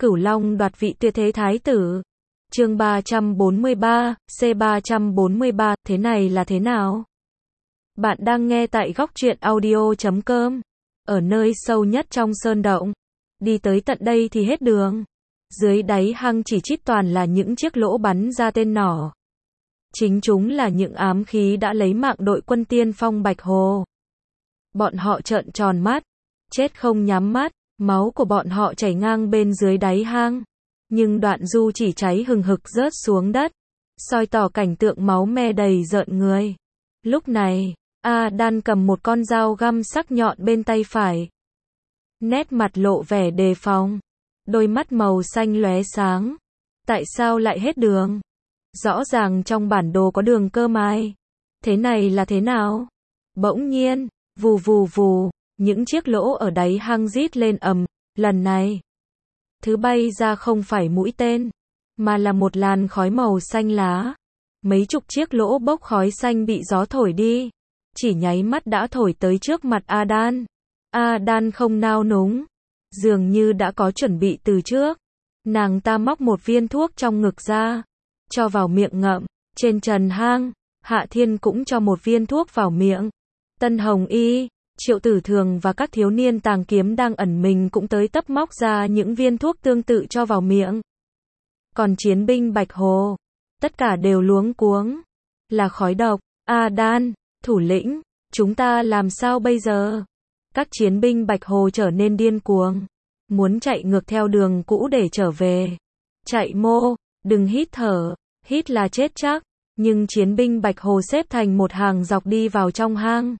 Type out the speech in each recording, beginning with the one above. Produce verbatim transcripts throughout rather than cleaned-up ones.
Cửu Long đoạt vị tuyệt thế thái tử. Chương ba trăm bốn mươi ba, C ba trăm bốn mươi ba, thế này là thế nào? Bạn đang nghe tại góc truyện audio chấm com. Ở nơi sâu nhất trong sơn động, đi tới tận đây thì hết đường. Dưới đáy hang chỉ chít toàn là những chiếc lỗ bắn ra tên nỏ. Chính chúng là những ám khí đã lấy mạng đội quân tiên phong Bạch Hồ. Bọn họ trợn tròn mắt, chết không nhắm mắt, máu của bọn họ chảy ngang bên dưới đáy hang. Nhưng đoạn du chỉ cháy hừng hực rớt xuống đất, soi tỏ cảnh tượng máu me đầy rợn người. Lúc này, A Đan cầm một con dao găm sắc nhọn bên tay phải. Nét mặt lộ vẻ đề phòng, đôi mắt màu xanh lóe sáng. Tại sao lại hết đường? Rõ ràng trong bản đồ có đường cơ mai. Thế này là thế nào? Bỗng nhiên, vù vù vù, những chiếc lỗ ở đáy hang rít lên ầm. Lần này, thứ bay ra không phải mũi tên, mà là một làn khói màu xanh lá. Mấy chục chiếc lỗ bốc khói xanh bị gió thổi đi, chỉ nháy mắt đã thổi tới trước mặt A Đan. A Đan không nao núng, dường như đã có chuẩn bị từ trước. Nàng ta móc một viên thuốc trong ngực ra, cho vào miệng ngậm. Trên trần hang, Hạ Thiên cũng cho một viên thuốc vào miệng. Tân Hồng Y, Triệu Tử Thường và các thiếu niên tàng kiếm đang ẩn mình cũng tới tấp móc ra những viên thuốc tương tự cho vào miệng. Còn chiến binh Bạch Hồ, tất cả đều luống cuống. Là khói độc. A Đan, thủ lĩnh, chúng ta làm sao bây giờ? Các chiến binh Bạch Hồ trở nên điên cuồng, muốn chạy ngược theo đường cũ để trở về. Chạy mô, đừng hít thở, hít là chết chắc. Nhưng chiến binh Bạch Hồ xếp thành một hàng dọc đi vào trong hang.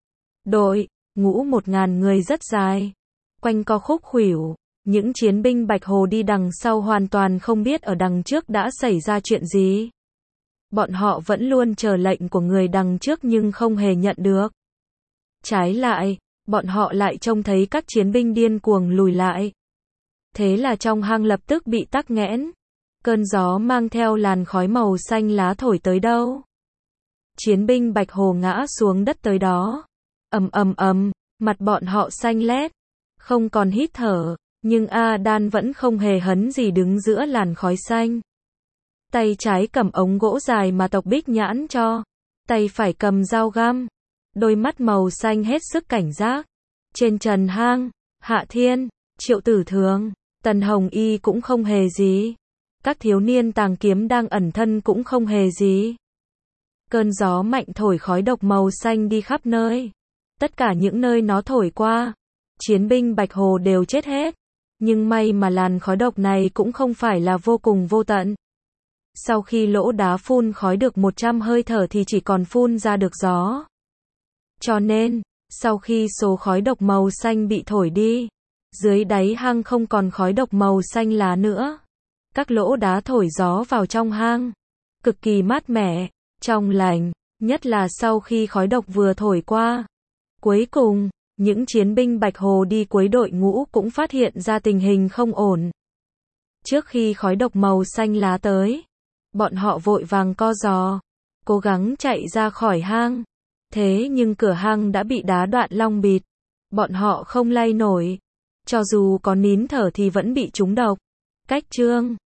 Đội ngũ một ngàn người rất dài, quanh co khúc khuỷu. Những chiến binh Bạch Hồ đi đằng sau hoàn toàn không biết ở đằng trước đã xảy ra chuyện gì. Bọn họ vẫn luôn chờ lệnh của người đằng trước nhưng không hề nhận được. Trái lại, bọn họ lại trông thấy các chiến binh điên cuồng lùi lại. Thế là trong hang lập tức bị tắc nghẽn. Cơn gió mang theo làn khói màu xanh lá thổi tới đâu, chiến binh Bạch Hồ ngã xuống đất tới đó. Ầm ầm ầm, mặt bọn họ xanh lét, không còn hít thở, nhưng A Đan vẫn không hề hấn gì đứng giữa làn khói xanh. Tay trái cầm ống gỗ dài mà tộc Bích Nhãn cho, tay phải cầm dao găm, đôi mắt màu xanh hết sức cảnh giác. Trên trần hang, Hạ Thiên, Triệu Tử Thường, Tần Hồng Y cũng không hề gì. Các thiếu niên tàng kiếm đang ẩn thân cũng không hề gì. Cơn gió mạnh thổi khói độc màu xanh đi khắp nơi. Tất cả những nơi nó thổi qua, chiến binh Bạch Hồ đều chết hết. Nhưng may mà làn khói độc này cũng không phải là vô cùng vô tận. Sau khi lỗ đá phun khói được một trăm hơi thở thì chỉ còn phun ra được gió. Cho nên, sau khi số khói độc màu xanh bị thổi đi, dưới đáy hang không còn khói độc màu xanh lá nữa. Các lỗ đá thổi gió vào trong hang, cực kỳ mát mẻ, trong lành, nhất là sau khi khói độc vừa thổi qua. Cuối cùng, những chiến binh Bạch Hồ đi cuối đội ngũ cũng phát hiện ra tình hình không ổn. Trước khi khói độc màu xanh lá tới, bọn họ vội vàng co giò, cố gắng chạy ra khỏi hang. Thế nhưng cửa hang đã bị đá đoạn long bịt, bọn họ không lay nổi. Cho dù có nín thở thì vẫn bị trúng độc. Cách chương